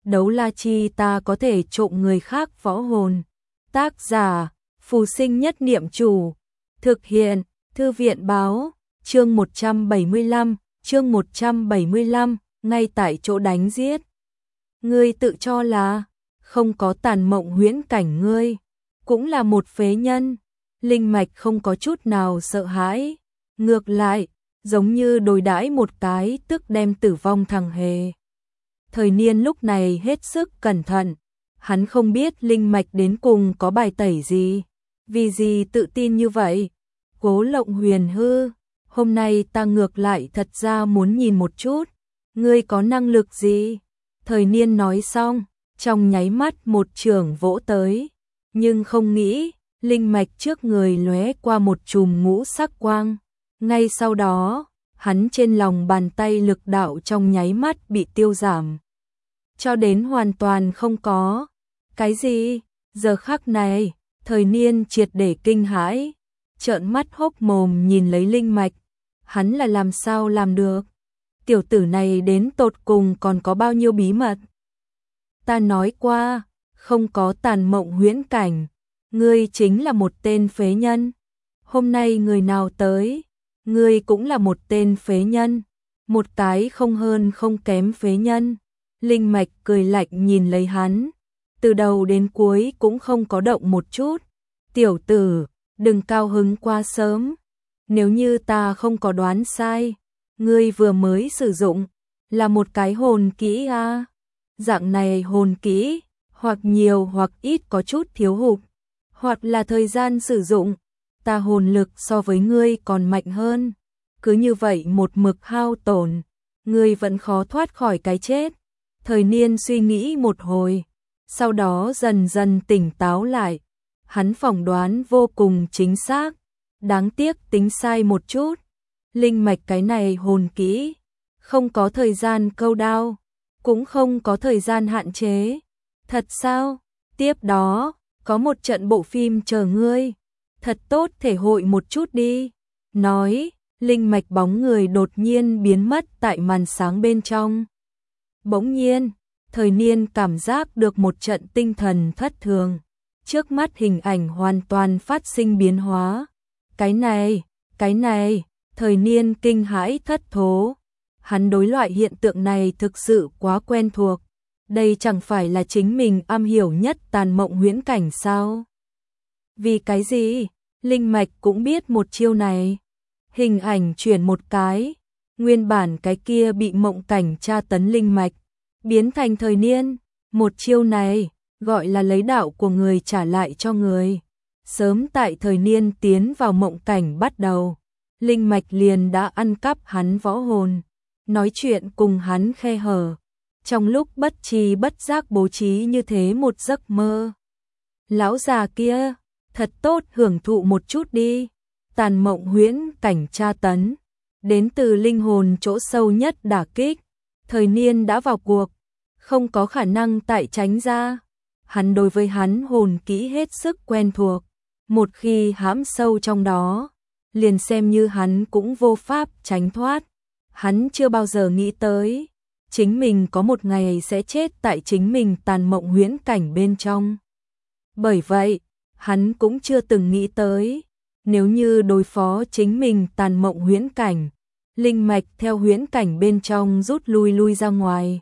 đấu la chi ta có thể trộm người khác võ hồn. Tác giả, Phù Sinh Nhất Niệm Chủ. Thực hiện, Thư viện Báo, chương 175, ngay tại chỗ đánh giết. Ngươi tự cho là không có tàn mộng huyễn cảnh, ngươi cũng là một phế nhân. Linh Mạch không có chút nào sợ hãi, ngược lại, giống như đối đãi một cái tức đem tử vong thằng hề. Thời Niên lúc này hết sức cẩn thận, hắn không biết Linh Mạch đến cùng có bài tẩy gì, vì gì tự tin như vậy. Cố Lộng Huyền hư, hôm nay ta ngược lại thật ra muốn nhìn một chút, ngươi có năng lực gì? Thời Niên nói xong, trong nháy mắt một chưởng vỗ tới, nhưng không nghĩ, linh mạch trước người lóe qua một chùm ngũ sắc quang. Ngay sau đó, hắn trên lòng bàn tay lực đạo trong nháy mắt bị tiêu giảm, cho đến hoàn toàn không có. Cái gì? Giờ khắc này, Thời Niên triệt để kinh hãi, trợn mắt hốc mồm nhìn lấy linh mạch, hắn là làm sao làm được? Tiểu tử này đến tột cùng còn có bao nhiêu bí mật? Ta nói qua, không có tàn mộng huyễn cảnh, ngươi chính là một tên phế nhân. Hôm nay người nào tới, ngươi cũng là một tên phế nhân, một cái không hơn không kém phế nhân. Linh mạch cười lạnh nhìn lấy hắn, từ đầu đến cuối cũng không có động một chút. Tiểu tử, đừng cao hứng quá sớm, nếu như ta không có đoán sai, ngươi vừa mới sử dụng là một cái hồn kỹ à? Dạng này hồn kỹ, hoặc nhiều hoặc ít có chút thiếu hụt, hoặc là thời gian sử dụng, ta hồn lực so với ngươi còn mạnh hơn. Cứ như vậy một mực hao tổn, ngươi vẫn khó thoát khỏi cái chết. Thời Niên suy nghĩ một hồi, sau đó dần dần tỉnh táo lại. Hắn phỏng đoán vô cùng chính xác, đáng tiếc tính sai một chút. Linh mạch cái này hồn kỹ, không có thời gian câu đao, cũng không có thời gian hạn chế. Thật sao? Tiếp đó, có một trận bộ phim chờ ngươi, thật tốt thể hội một chút đi. Nói, linh mạch bóng người đột nhiên biến mất tại màn sáng bên trong. Bỗng nhiên, Thời Niên cảm giác được một trận tinh thần thất thường. Trước mắt hình ảnh hoàn toàn phát sinh biến hóa. Cái này, Thời Niên kinh hãi thất thố. Hắn đối loại hiện tượng này thực sự quá quen thuộc. Đây chẳng phải là chính mình am hiểu nhất tàn mộng huyễn cảnh sao? Vì cái gì? Linh mạch cũng biết một chiêu này. Hình ảnh chuyển một cái, nguyên bản cái kia bị mộng cảnh tra tấn linh mạch, biến thành Thời Niên. Một chiêu này, gọi là lấy đạo của người trả lại cho người. Sớm tại Thời Niên tiến vào mộng cảnh bắt đầu, linh mạch liền đã ăn cắp hắn võ hồn, nói chuyện cùng hắn khe hở. Trong lúc bất tri bất giác bố trí như thế một giấc mơ. Lão già kia, thật tốt hưởng thụ một chút đi. Tàn mộng huyễn cảnh tra tấn, đến từ linh hồn chỗ sâu nhất đả kích. Thời Niên đã vào cuộc, không có khả năng tại tránh ra. Hắn đối với hắn hồn kỹ hết sức quen thuộc, một khi hãm sâu trong đó, liền xem như hắn cũng vô pháp tránh thoát. Hắn chưa bao giờ nghĩ tới, chính mình có một ngày sẽ chết tại chính mình tàn mộng huyễn cảnh bên trong. Bởi vậy, hắn cũng chưa từng nghĩ tới, nếu như đối phó chính mình tàn mộng huyễn cảnh, linh mạch theo huyễn cảnh bên trong rút lui ra ngoài.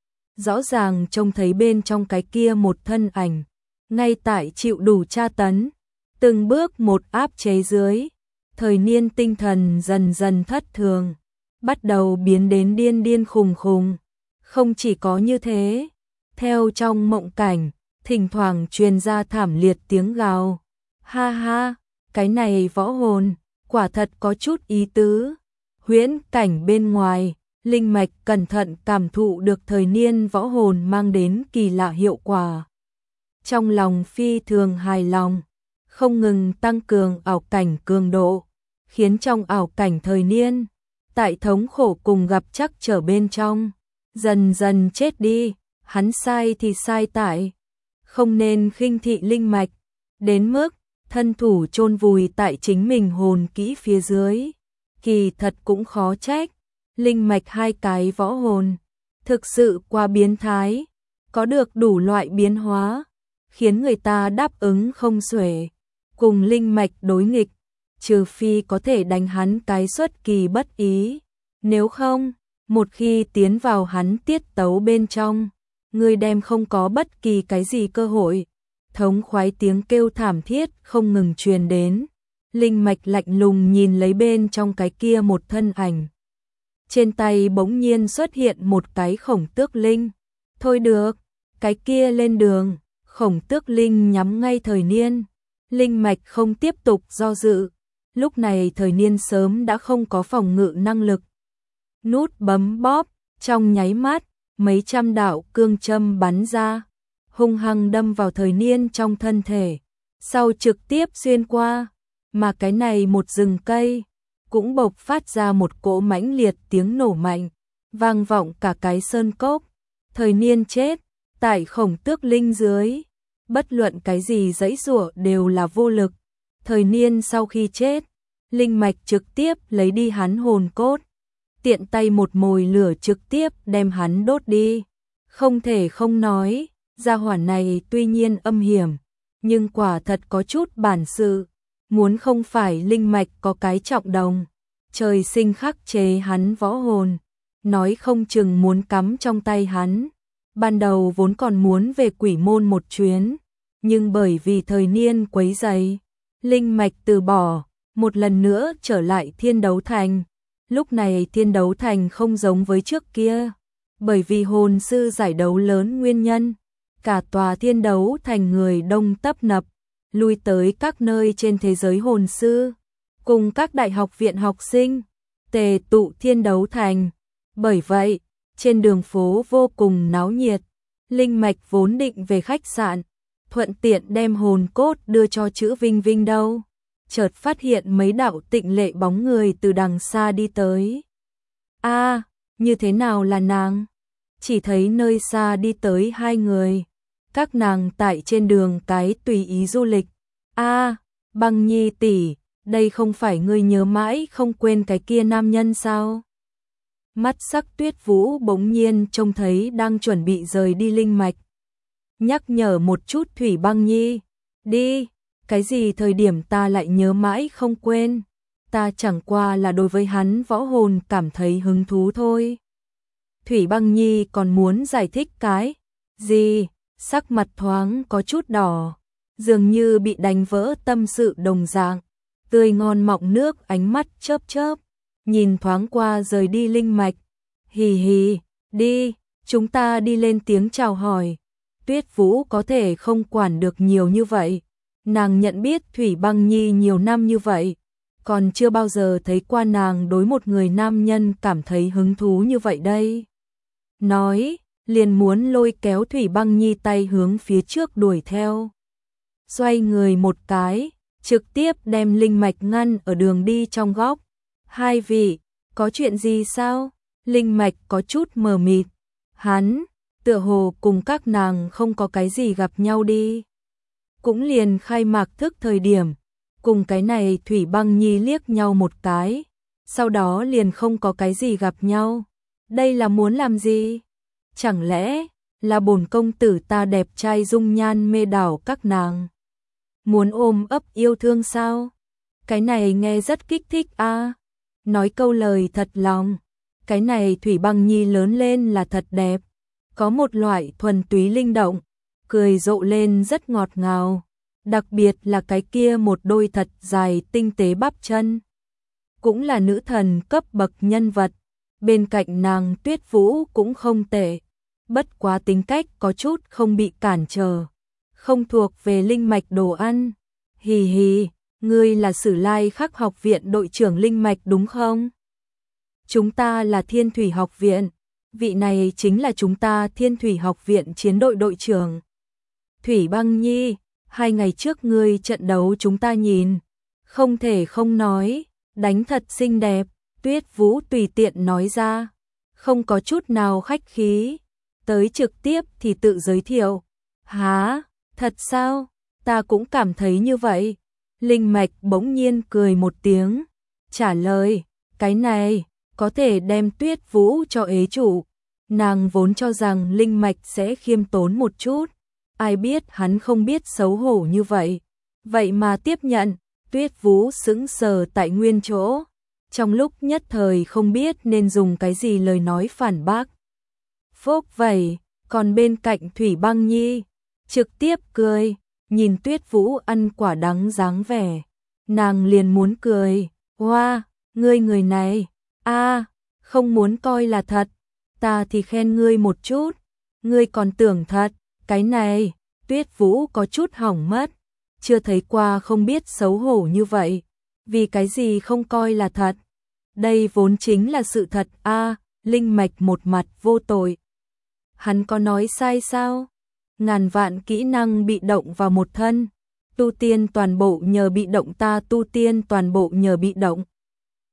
Rõ ràng trông thấy bên trong cái kia một thân ảnh, ngay tại chịu đủ tra tấn, từng bước một áp chế dưới. Thời Niên tinh thần dần dần thất thường, bắt đầu biến đến điên khùng. Không chỉ có như thế, theo trong mộng cảnh, thỉnh thoảng truyền ra thảm liệt tiếng gào. Ha ha, cái này võ hồn, quả thật có chút ý tứ. Huyễn cảnh bên ngoài, linh mạch cẩn thận cảm thụ được Thời Niên võ hồn mang đến kỳ lạ hiệu quả. Trong lòng phi thường hài lòng, không ngừng tăng cường ảo cảnh cường độ, khiến trong ảo cảnh Thời Niên, tại thống khổ cùng gặp trắc trở bên trong, dần dần chết đi. Hắn sai thì sai tại không nên khinh thị linh mạch, đến mức thân thủ chôn vùi tại chính mình hồn kỹ phía dưới. Kỳ thật cũng khó trách, linh mạch hai cái võ hồn, thực sự quá biến thái. có được đủ loại biến hóa, khiến người ta đáp ứng không xuể, cùng linh mạch đối nghịch, trừ phi có thể đánh hắn cái xuất kỳ bất ý, nếu không, một khi tiến vào hắn tiết tấu bên trong, người đem không có bất kỳ cái gì cơ hội. Thống khoái tiếng kêu thảm thiết không ngừng truyền đến, linh mạch lạnh lùng nhìn lấy bên trong cái kia một thân ảnh. Trên tay bỗng nhiên xuất hiện một cái khổng tước linh. Thôi được, cái kia lên đường, khổng tước linh nhắm ngay Thời Niên. Linh mạch không tiếp tục do dự, lúc này Thời Niên sớm đã không có phòng ngự năng lực. Nút bấm bóp, trong nháy mắt, mấy trăm đạo cương châm bắn ra, hung hăng đâm vào Thời Niên trong thân thể, sau trực tiếp xuyên qua, mà cái này một rừng cây cũng bộc phát ra một cỗ mãnh liệt tiếng nổ mạnh, vang vọng cả cái sơn cốc. Thời Niên chết, tại khổng tước linh dưới, bất luận cái gì giãy giụa đều là vô lực. Thời Niên sau khi chết, linh mạch trực tiếp lấy đi hắn hồn cốt, tiện tay một mồi lửa trực tiếp đem hắn đốt đi. Không thể không nói, gia hỏa này tuy nhiên âm hiểm, nhưng quả thật có chút bản sự, muốn không phải linh mạch có cái trọng đồng, trời sinh khắc chế hắn võ hồn, nói không chừng muốn cắm trong tay hắn. Ban đầu vốn còn muốn về quỷ môn một chuyến, nhưng bởi vì Thời Niên quấy rầy, linh mạch từ bỏ, một lần nữa trở lại Thiên Đấu Thành. Lúc này Thiên Đấu Thành không giống với trước kia, bởi vì hồn sư giải đấu lớn nguyên nhân, cả tòa Thiên Đấu Thành người đông tấp nập, lui tới các nơi trên thế giới hồn sư, cùng các đại học viện học sinh, tề tụ Thiên Đấu Thành. Bởi vậy, trên đường phố vô cùng náo nhiệt, linh mạch vốn định về khách sạn, thuận tiện đem hồn cốt đưa cho chữ Vinh Vinh đâu. Chợt phát hiện mấy đạo tịnh lệ bóng người từ đằng xa đi tới. A, như thế nào là nàng? Chỉ thấy nơi xa đi tới hai người. Các nàng tại trên đường cái tùy ý du lịch. A, Băng Nhi tỷ, đây không phải ngươi nhớ mãi không quên cái kia nam nhân sao? Mắt sắc Tuyết Vũ bỗng nhiên trông thấy đang chuẩn bị rời đi linh mạch. Nhắc nhở một chút Thủy Băng Nhi, đi. Cái gì thời điểm ta lại nhớ mãi không quên, ta chẳng qua là đối với hắn võ hồn cảm thấy hứng thú thôi. Thủy Băng Nhi còn muốn giải thích cái gì, sắc mặt thoáng có chút đỏ, dường như bị đánh vỡ tâm sự đồng dạng, tươi ngon mọng nước, ánh mắt chớp chớp, nhìn thoáng qua rời đi linh mạch. Hì hì, đi, chúng ta đi lên tiếng chào hỏi. Tuyết Vũ có thể không quản được nhiều như vậy. Nàng nhận biết Thủy Băng Nhi nhiều năm như vậy, còn chưa bao giờ thấy qua nàng đối một người nam nhân cảm thấy hứng thú như vậy đây. Nói, liền muốn lôi kéo Thủy Băng Nhi tay hướng phía trước đuổi theo. Xoay người một cái, trực tiếp đem linh mạch ngăn ở đường đi trong góc. Hai vị, có chuyện gì sao? Linh mạch có chút mờ mịt. Hắn, tựa hồ cùng các nàng không có cái gì gặp nhau đi. Cũng liền khai mạc thức thời điểm, cùng cái này Thủy Băng Nhi liếc nhau một cái, sau đó liền không có cái gì gặp nhau. Đây là muốn làm gì? Chẳng lẽ là bổn công tử ta đẹp trai dung nhan mê đảo các nàng? Muốn ôm ấp yêu thương sao? Cái này nghe rất kích thích a. Nói câu lời thật lòng, cái này Thủy Băng Nhi lớn lên là thật đẹp, có một loại thuần túy linh động, cười rộ lên rất ngọt ngào, đặc biệt là cái kia một đôi thật dài tinh tế bắp chân. Cũng là nữ thần cấp bậc nhân vật, bên cạnh nàng Tuyết Vũ cũng không tệ, bất quá tính cách có chút không bị cản trở, không thuộc về linh mạch đồ ăn. Hì hì, ngươi là Sử Lai Khắc học viện đội trưởng linh mạch đúng không? Chúng ta là Thiên Thủy học viện, vị này chính là chúng ta Thiên Thủy học viện chiến đội đội trưởng. Thủy Băng Nhi, 2 ngày trước ngươi trận đấu chúng ta nhìn, không thể không nói, đánh thật xinh đẹp. Tuyết Vũ tùy tiện nói ra, không có chút nào khách khí, tới trực tiếp thì tự giới thiệu. Hả, thật sao? Ta cũng cảm thấy như vậy. Linh mạch bỗng nhiên cười một tiếng, trả lời, cái này có thể đem Tuyết Vũ cho ế chủ. Nàng vốn cho rằng Linh Mạch sẽ khiêm tốn một chút, ai biết hắn không biết xấu hổ như vậy. Vậy mà tiếp nhận, Tuyết Vũ sững sờ tại nguyên chỗ, trong lúc nhất thời không biết nên dùng cái gì lời nói phản bác. Phốc vậy, còn bên cạnh Thủy Băng Nhi, trực tiếp cười, nhìn Tuyết Vũ ăn quả đắng dáng vẻ. Nàng liền muốn cười, hoa, ngươi người này, không muốn coi là thật, ta thì khen ngươi một chút, ngươi còn tưởng thật, cái này, Tuyết Vũ có chút hỏng mất, chưa thấy qua không biết xấu hổ như vậy, vì cái gì không coi là thật, đây vốn chính là sự thật Linh Mạch một mặt vô tội. Hắn có nói sai sao? Ngàn vạn kỹ năng bị động vào một thân, tu tiên toàn bộ nhờ bị động ta tu tiên toàn bộ nhờ bị động.